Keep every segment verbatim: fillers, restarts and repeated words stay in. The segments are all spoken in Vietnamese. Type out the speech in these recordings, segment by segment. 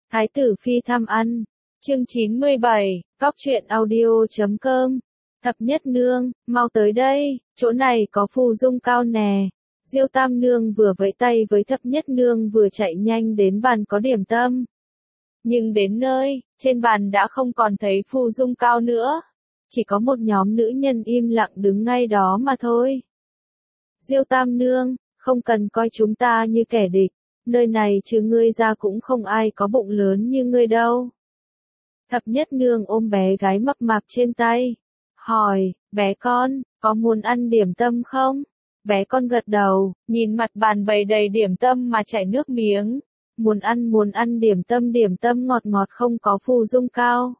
Thái tử phi thăm ăn. Chương chín mươi bảy, Cóc truyện audio chấm com. Thập nhất nương, mau tới đây, chỗ này có phù dung cao nè. Diêu tam nương vừa vẫy tay với thập nhất nương vừa chạy nhanh đến bàn có điểm tâm. Nhưng đến nơi, trên bàn đã không còn thấy phù dung cao nữa. Chỉ có một nhóm nữ nhân im lặng đứng ngay đó mà thôi. Diêu tam nương, không cần coi chúng ta như kẻ địch. Nơi này trừ ngươi ra cũng không ai có bụng lớn như ngươi đâu. Thập nhất nương ôm bé gái mập mạp trên tay. Hỏi, bé con, có muốn ăn điểm tâm không? Bé con gật đầu, nhìn mặt bàn bày đầy điểm tâm mà chảy nước miếng. Muốn ăn muốn ăn điểm tâm điểm tâm ngọt ngọt không có phù dung cao.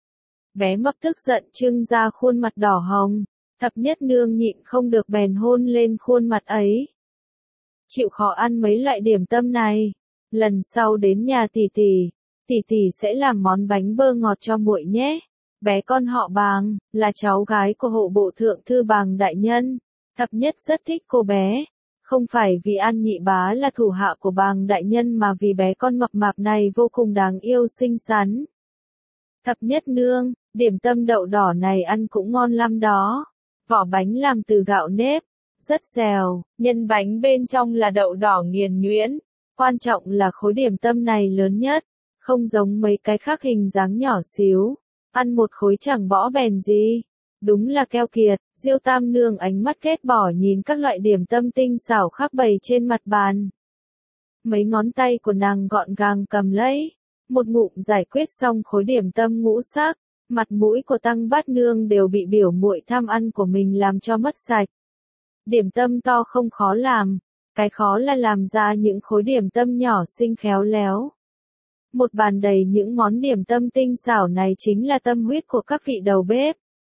Bé mập tức giận trưng ra khuôn mặt đỏ hồng. Thập nhất nương nhịn không được bèn hôn lên khuôn mặt ấy. Chịu khó ăn mấy loại điểm tâm này. Lần sau đến nhà tỷ tỷ, tỷ tỷ sẽ làm món bánh bơ ngọt cho muội nhé. Bé con họ Bàng, là cháu gái của hộ bộ thượng thư Bàng đại nhân. Thập nhất rất thích cô bé. Không phải vì An Nhị Bá là thủ hạ của Bàng đại nhân mà vì bé con mập mạp này vô cùng đáng yêu xinh xắn. Thập nhất nương, điểm tâm đậu đỏ này ăn cũng ngon lắm đó. Vỏ bánh làm từ gạo nếp, rất dẻo, nhân bánh bên trong là đậu đỏ nghiền nhuyễn. Quan trọng là khối điểm tâm này lớn nhất, không giống mấy cái khác hình dáng nhỏ xíu. Ăn một khối chẳng bỏ bèn gì. Đúng là keo kiệt. Diêu tam nương ánh mắt ghét bỏ nhìn các loại điểm tâm tinh xảo khác bày trên mặt bàn. Mấy ngón tay của nàng gọn gàng cầm lấy. Một ngụm giải quyết xong khối điểm tâm ngũ sắc. Mặt mũi của Tăng Bát Nương đều bị biểu muội tham ăn của mình làm cho mất sạch. Điểm tâm to không khó làm. Cái khó là làm ra những khối điểm tâm nhỏ xinh khéo léo. Một bàn đầy những món điểm tâm tinh xảo này chính là tâm huyết của các vị đầu bếp.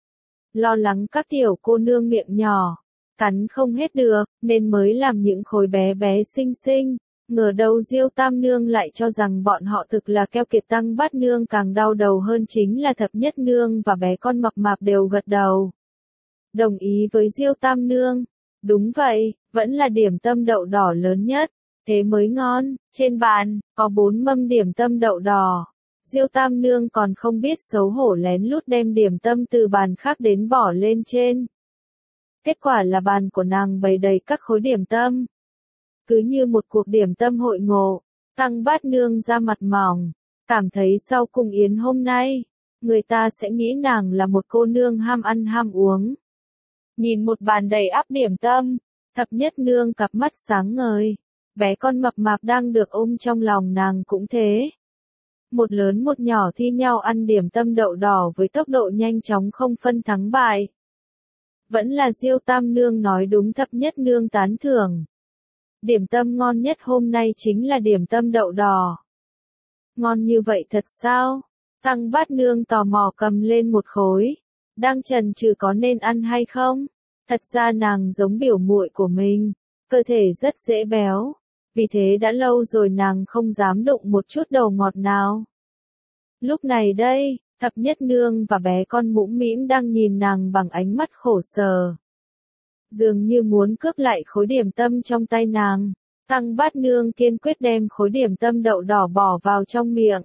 Lo lắng các tiểu cô nương miệng nhỏ, cắn không hết được, nên mới làm những khối bé bé xinh xinh. Ngờ đâu Diêu tam nương lại cho rằng bọn họ thực là keo kiệt. Tăng Bát Nương càng đau đầu hơn chính là thập nhất nương và bé con mập mạp đều gật đầu. Đồng ý với Diêu tam nương. Đúng vậy, vẫn là điểm tâm đậu đỏ lớn nhất. Thế mới ngon. Trên bàn, có bốn mâm điểm tâm đậu đỏ. Diêu tam nương còn không biết xấu hổ lén lút đem điểm tâm từ bàn khác đến bỏ lên trên. Kết quả là bàn của nàng bày đầy các khối điểm tâm. Cứ như một cuộc điểm tâm hội ngộ. Tăng Bát Nương ra mặt mỏng. Cảm thấy sau cung yến hôm nay, người ta sẽ nghĩ nàng là một cô nương ham ăn ham uống. Nhìn một bàn đầy ắp điểm tâm, thập nhất nương cặp mắt sáng ngời. Bé con mập mạp đang được ôm trong lòng nàng cũng thế. Một lớn một nhỏ thi nhau ăn điểm tâm đậu đỏ với tốc độ nhanh chóng không phân thắng bại. Vẫn là Diêu tam nương nói đúng. Thập nhất nương tán thưởng. Điểm tâm ngon nhất hôm nay chính là điểm tâm đậu đỏ. Ngon như vậy thật sao? Tăng Bát Nương tò mò cầm lên một khối. Đang chần chừ có nên ăn hay không? Thật ra nàng giống biểu muội của mình. Cơ thể rất dễ béo. Vì thế đã lâu rồi nàng không dám đụng một chút đầu ngọt nào. Lúc này đây, thập nhất nương và bé con mũm mĩm đang nhìn nàng bằng ánh mắt khổ sở. Dường như muốn cướp lại khối điểm tâm trong tay nàng. Tăng Bát Nương kiên quyết đem khối điểm tâm đậu đỏ bỏ vào trong miệng.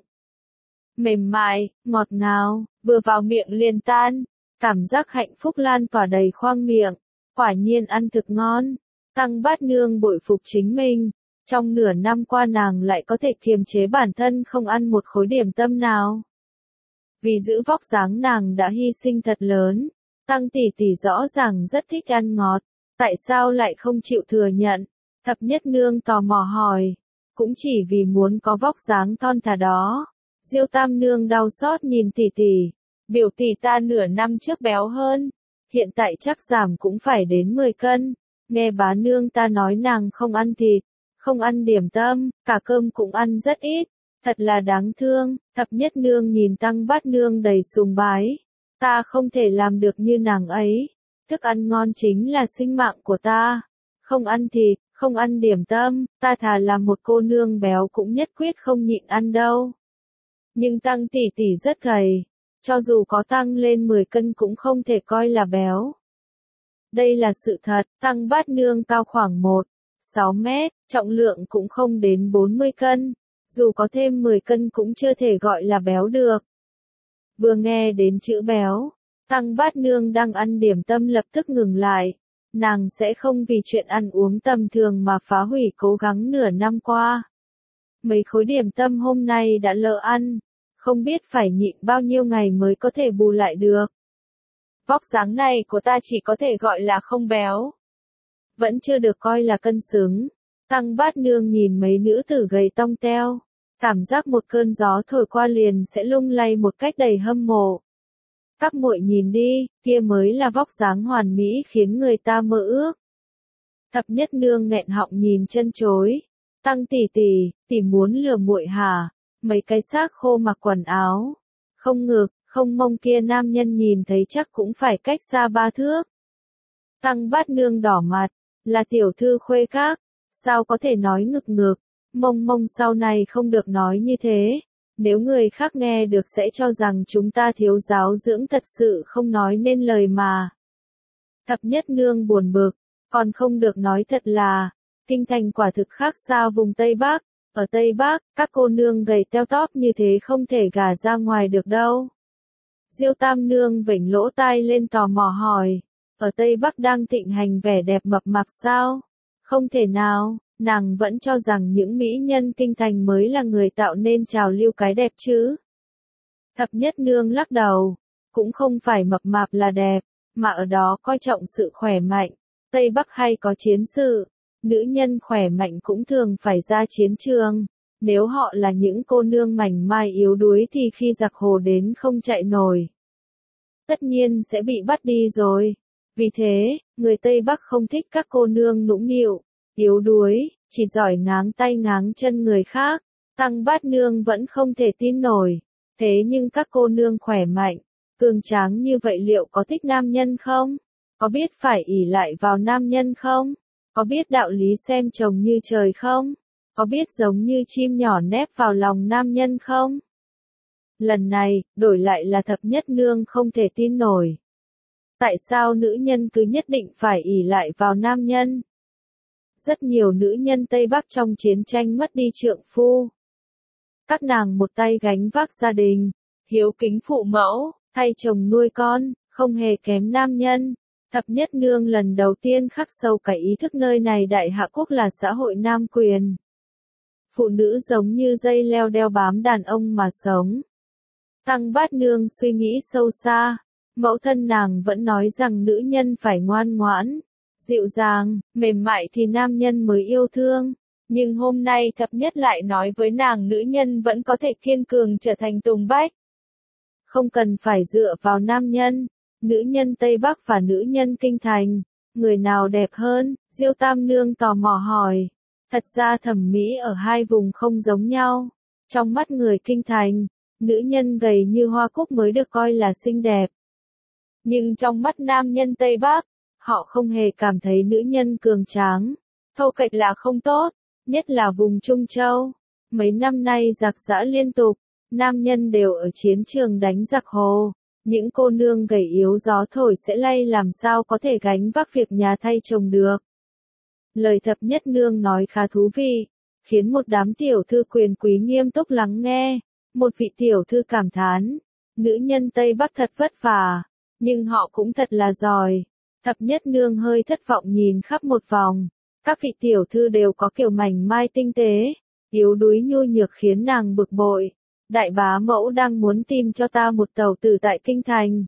Mềm mại, ngọt ngào, vừa vào miệng liền tan. Cảm giác hạnh phúc lan tỏa đầy khoang miệng. Quả nhiên ăn thực ngon. Tăng Bát Nương bội phục chính mình. Trong nửa năm qua nàng lại có thể kiềm chế bản thân không ăn một khối điểm tâm nào. Vì giữ vóc dáng nàng đã hy sinh thật lớn. Tăng tỷ tỷ rõ ràng rất thích ăn ngọt. Tại sao lại không chịu thừa nhận? Thập nhất nương tò mò hỏi. Cũng chỉ vì muốn có vóc dáng thon thả đó. Diêu tam nương đau xót nhìn tỷ tỷ. Biểu tỷ ta nửa năm trước béo hơn. Hiện tại chắc giảm cũng phải đến mười cân. Nghe bá nương ta nói nàng không ăn thịt. Không ăn điểm tâm, cả cơm cũng ăn rất ít. Thật là đáng thương. Thập nhất nương nhìn Tăng Bát Nương đầy sùng bái. Ta không thể làm được như nàng ấy. Thức ăn ngon chính là sinh mạng của ta. Không ăn thịt, không ăn điểm tâm, ta thà là một cô nương béo cũng nhất quyết không nhịn ăn đâu. Nhưng Tăng tỷ tỷ rất gầy. Cho dù có tăng lên mười cân cũng không thể coi là béo. Đây là sự thật. Tăng Bát Nương cao khoảng một phẩy sáu mét, trọng lượng cũng không đến bốn mươi cân. dù có thêm mười cân cũng chưa thể gọi là béo được. Vừa nghe đến chữ béo, Tăng Bát Nương đang ăn điểm tâm lập tức ngừng lại. Nàng sẽ không vì chuyện ăn uống tầm thường mà phá hủy cố gắng nửa năm qua. Mấy khối điểm tâm hôm nay đã lỡ ăn, không biết phải nhịn bao nhiêu ngày mới có thể bù lại được. Vóc dáng này của ta chỉ có thể gọi là không béo. Vẫn chưa được coi là cân xứng. Tăng Bát Nương nhìn mấy nữ tử gầy tông teo, cảm giác một cơn gió thổi qua liền sẽ lung lay một cách đầy hâm mộ. Các muội nhìn đi, kia mới là vóc dáng hoàn mỹ khiến người ta mơ ước. Thập Nhất Nương nghẹn họng nhìn chân chối. Tăng tỷ tỷ, tỷ muốn lừa muội hả? Mấy cái xác khô mặc quần áo, không ngực, không mông kia nam nhân nhìn thấy chắc cũng phải cách xa ba thước. Tăng Bát Nương đỏ mặt, là tiểu thư khuê các, sao có thể nói ngực ngực, mông mông sau này không được nói như thế. Nếu người khác nghe được sẽ cho rằng chúng ta thiếu giáo dưỡng thật sự không nói nên lời mà. Thập Nhất Nương buồn bực, còn không được nói thật là, kinh thành quả thực khác xa vùng Tây Bắc, ở Tây Bắc, các cô nương gầy teo tóp như thế không thể gả ra ngoài được đâu. Diêu Tam Nương vểnh lỗ tai lên tò mò hỏi, ở Tây Bắc đang thịnh hành vẻ đẹp mập mạp sao? Không thể nào. Nàng vẫn cho rằng những mỹ nhân kinh thành mới là người tạo nên trào lưu cái đẹp chứ. Thập Nhất Nương lắc đầu, cũng không phải mập mạp là đẹp, mà ở đó coi trọng sự khỏe mạnh. Tây Bắc hay có chiến sự, nữ nhân khỏe mạnh cũng thường phải ra chiến trường. Nếu họ là những cô nương mảnh mai yếu đuối thì khi giặc hồ đến không chạy nổi, tất nhiên sẽ bị bắt đi rồi. Vì thế, người Tây Bắc không thích các cô nương nũng nịu, yếu đuối, chỉ giỏi ngáng tay ngáng chân người khác. Tăng Bát Nương vẫn không thể tin nổi. Thế nhưng các cô nương khỏe mạnh, cường tráng như vậy liệu có thích nam nhân không? Có biết phải ỷ lại vào nam nhân không? Có biết đạo lý xem chồng như trời không? Có biết giống như chim nhỏ nép vào lòng nam nhân không? Lần này, đổi lại là Thập Nhất Nương không thể tin nổi. Tại sao nữ nhân cứ nhất định phải ỷ lại vào nam nhân? Rất nhiều nữ nhân Tây Bắc trong chiến tranh mất đi trượng phu. Các nàng một tay gánh vác gia đình, hiếu kính phụ mẫu, thay chồng nuôi con, không hề kém nam nhân. Thập Nhất Nương lần đầu tiên khắc sâu cái ý thức nơi này Đại Hạ Quốc là xã hội nam quyền. Phụ nữ giống như dây leo đeo bám đàn ông mà sống. Tăng Bát Nương suy nghĩ sâu xa, mẫu thân nàng vẫn nói rằng nữ nhân phải ngoan ngoãn, dịu dàng, mềm mại thì nam nhân mới yêu thương. Nhưng hôm nay Thập Nhất lại nói với nàng nữ nhân vẫn có thể kiên cường trở thành tùng bách. Không cần phải dựa vào nam nhân, nữ nhân Tây Bắc và nữ nhân Kinh Thành, người nào đẹp hơn? Diêu Tam Nương tò mò hỏi. Thật ra thẩm mỹ ở hai vùng không giống nhau. Trong mắt người Kinh Thành, nữ nhân gầy như hoa cúc mới được coi là xinh đẹp. Nhưng trong mắt nam nhân Tây Bắc, họ không hề cảm thấy nữ nhân cường tráng, thô kệch là không tốt, nhất là vùng Trung Châu. Mấy năm nay giặc giã liên tục, nam nhân đều ở chiến trường đánh giặc hồ, những cô nương gầy yếu gió thổi sẽ lay làm sao có thể gánh vác việc nhà thay chồng được. Lời Thập Nhất Nương nói khá thú vị, khiến một đám tiểu thư quyền quý nghiêm túc lắng nghe. Một vị tiểu thư cảm thán, nữ nhân Tây Bắc thật vất vả, nhưng họ cũng thật là giỏi. Thập Nhất Nương hơi thất vọng nhìn khắp một vòng, các vị tiểu thư đều có kiểu mảnh mai tinh tế, yếu đuối nhu nhược khiến nàng bực bội. Đại bá mẫu đang muốn tìm cho ta một tẩu tử tại Kinh Thành,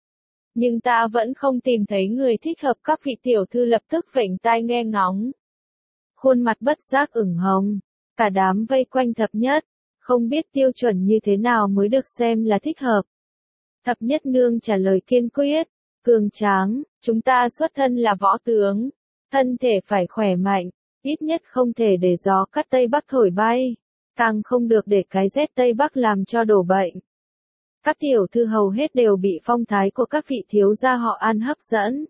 nhưng ta vẫn không tìm thấy người thích hợp. Các vị tiểu thư lập tức vểnh tai nghe ngóng, khuôn mặt bất giác ửng hồng, cả đám vây quanh Thập Nhất, không biết tiêu chuẩn như thế nào mới được xem là thích hợp. Thập Nhất Nương trả lời kiên quyết, cường tráng, chúng ta xuất thân là võ tướng, thân thể phải khỏe mạnh, ít nhất không thể để gió cắt Tây Bắc thổi bay, càng không được để cái rét Tây Bắc làm cho đổ bệnh. Các tiểu thư hầu hết đều bị phong thái của các vị thiếu gia họ An hấp dẫn.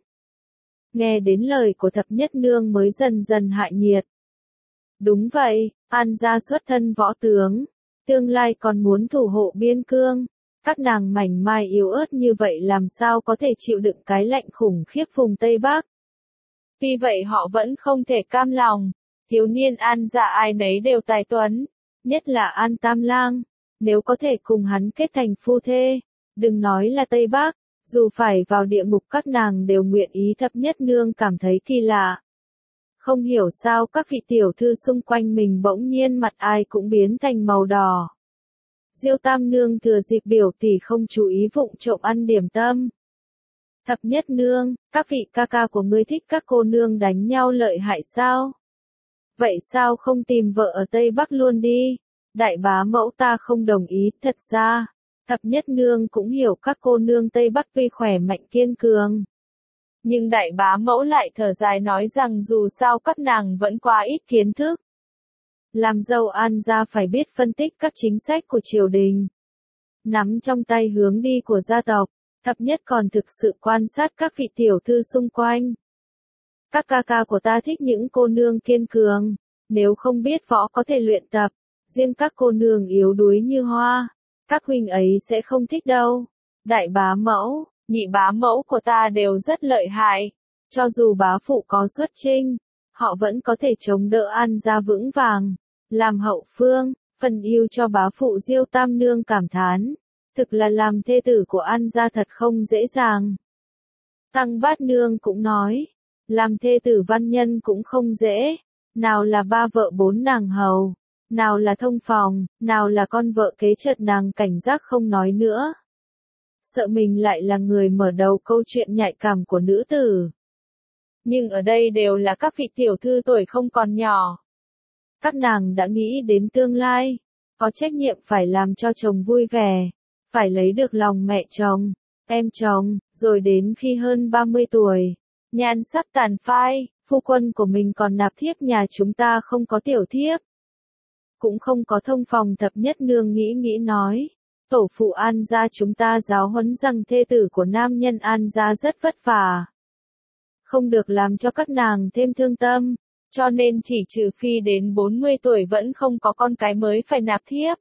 Nghe đến lời của Thập Nhất Nương mới dần dần hạ nhiệt. Đúng vậy, An gia xuất thân võ tướng, tương lai còn muốn thủ hộ biên cương. Các nàng mảnh mai yếu ớt như vậy làm sao có thể chịu đựng cái lạnh khủng khiếp vùng Tây Bắc. Tuy vậy họ vẫn không thể cam lòng, thiếu niên An gia ai nấy đều tài tuấn, Nhất là An Tam Lang, nếu có thể cùng hắn kết thành phu thê, đừng nói là Tây Bắc, dù phải vào địa ngục các nàng đều nguyện ý. Thập nhất nương cảm thấy kỳ lạ. Không hiểu sao các vị tiểu thư xung quanh mình bỗng nhiên mặt ai cũng biến thành màu đỏ. Diêu Tam Nương thừa dịp biểu tỷ không chú ý vụng trộm ăn điểm tâm. Thập nhất nương, các vị ca ca của ngươi thích các cô nương đánh nhau lợi hại sao? Vậy sao không tìm vợ ở Tây Bắc luôn đi? Đại bá mẫu ta không đồng ý. Thật ra, thập nhất nương cũng hiểu các cô nương Tây Bắc tuy khỏe mạnh kiên cường. Nhưng đại bá mẫu lại thở dài nói rằng dù sao các nàng vẫn quá ít kiến thức. Làm dâu An gia phải biết phân tích các chính sách của triều đình. Nắm trong tay hướng đi của gia tộc, thập nhất còn thực sự quan sát các vị tiểu thư xung quanh. Các ca ca của ta thích những cô nương kiên cường, nếu không biết võ có thể luyện tập, riêng các cô nương yếu đuối như hoa, các huynh ấy sẽ không thích đâu. Đại bá mẫu, nhị bá mẫu của ta đều rất lợi hại, cho dù bá phụ có xuất chinh, họ vẫn có thể chống đỡ An gia vững vàng, làm hậu phương, phần yêu cho bá phụ. Diêu Tam Nương cảm thán, thực là làm thê tử của An gia thật không dễ dàng. Tăng Bát Nương cũng nói, làm thê tử văn nhân cũng không dễ, nào là ba vợ bốn nàng hầu, nào là thông phòng, nào là con vợ kế. Chợt nàng cảnh giác không nói nữa. Sợ mình lại là người mở đầu câu chuyện nhạy cảm của nữ tử. Nhưng ở đây đều là các vị tiểu thư tuổi không còn nhỏ. Các nàng đã nghĩ đến tương lai, có trách nhiệm phải làm cho chồng vui vẻ, phải lấy được lòng mẹ chồng, em chồng, rồi đến khi hơn ba mươi tuổi, nhan sắc tàn phai, phu quân của mình còn nạp thiếp. Nhà chúng ta không có tiểu thiếp, cũng không có thông phòng. Thập nhất nương nghĩ nghĩ nói, tổ phụ An gia chúng ta giáo huấn rằng thê tử của nam nhân An gia rất vất vả, không được làm cho các nàng thêm thương tâm, cho nên chỉ trừ phi đến bốn mươi tuổi vẫn không có con cái mới phải nạp thiếp.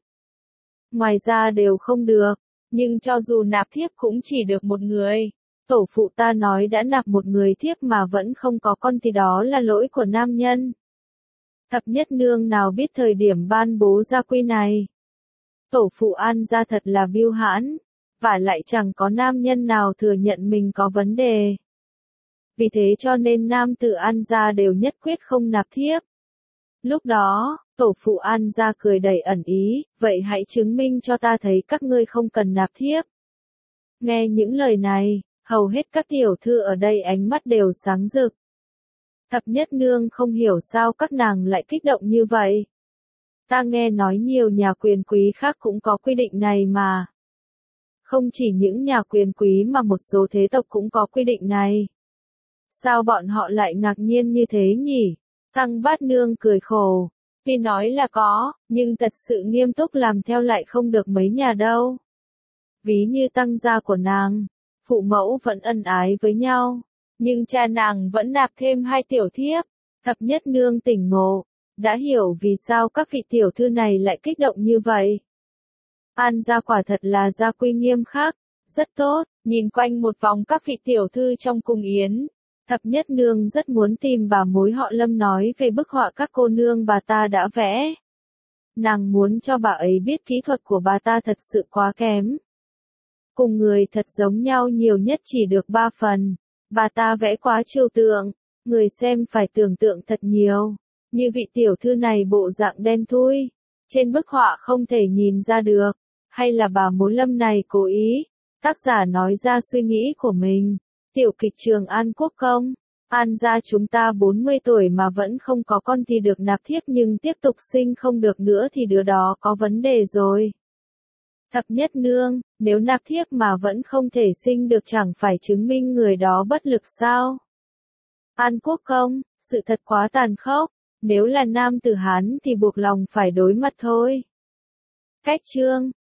Ngoài ra đều không được, nhưng cho dù nạp thiếp cũng chỉ được một người. Tổ phụ ta nói đã nạp một người thiếp mà vẫn không có con thì đó là lỗi của nam nhân. Thập nhất nương nào biết thời điểm ban bố gia quy này. Tổ phụ An gia thật là biêu hãn, và lại chẳng có nam nhân nào thừa nhận mình có vấn đề. Vì thế cho nên nam tử An gia đều nhất quyết không nạp thiếp. Lúc đó, tổ phụ An gia cười đầy ẩn ý, vậy hãy chứng minh cho ta thấy các ngươi không cần nạp thiếp. Nghe những lời này, hầu hết các tiểu thư ở đây ánh mắt đều sáng rực. Thập nhất nương không hiểu sao các nàng lại kích động như vậy. Ta nghe nói nhiều nhà quyền quý khác cũng có quy định này mà. Không chỉ những nhà quyền quý mà một số thế tộc cũng có quy định này. Sao bọn họ lại ngạc nhiên như thế nhỉ? Tăng Bát Nương cười khổ. Tuy nói là có, nhưng thật sự nghiêm túc làm theo lại không được mấy nhà đâu. Ví như tăng gia của nàng, phụ mẫu vẫn ân ái với nhau, nhưng cha nàng vẫn nạp thêm hai tiểu thiếp. Thập nhất nương tỉnh ngộ, đã hiểu vì sao các vị tiểu thư này lại kích động như vậy. An gia quả thật là gia quy nghiêm khắc, rất tốt. Nhìn quanh một vòng các vị tiểu thư trong cung yến, thập nhất nương rất muốn tìm bà mối họ Lâm nói về bức họa các cô nương bà ta đã vẽ. Nàng muốn cho bà ấy biết kỹ thuật của bà ta thật sự quá kém. Cùng người thật giống nhau nhiều nhất chỉ được ba phần. Bà ta vẽ quá trừu tượng, người xem phải tưởng tượng thật nhiều. Như vị tiểu thư này bộ dạng đen thui, trên bức họa không thể nhìn ra được, hay là bà mối Lâm này cố ý. Tác giả nói ra suy nghĩ của mình. Tiểu kịch Trường An Quốc công, An gia chúng ta bốn mươi tuổi mà vẫn không có con thì được nạp thiếp, nhưng tiếp tục sinh không được nữa thì đứa đó có vấn đề rồi. Thập nhất nương, nếu nạp thiếp mà vẫn không thể sinh được chẳng phải chứng minh người đó bất lực sao? An Quốc công, sự thật quá tàn khốc, nếu là nam tử Hán thì buộc lòng phải đối mặt thôi. Cách chương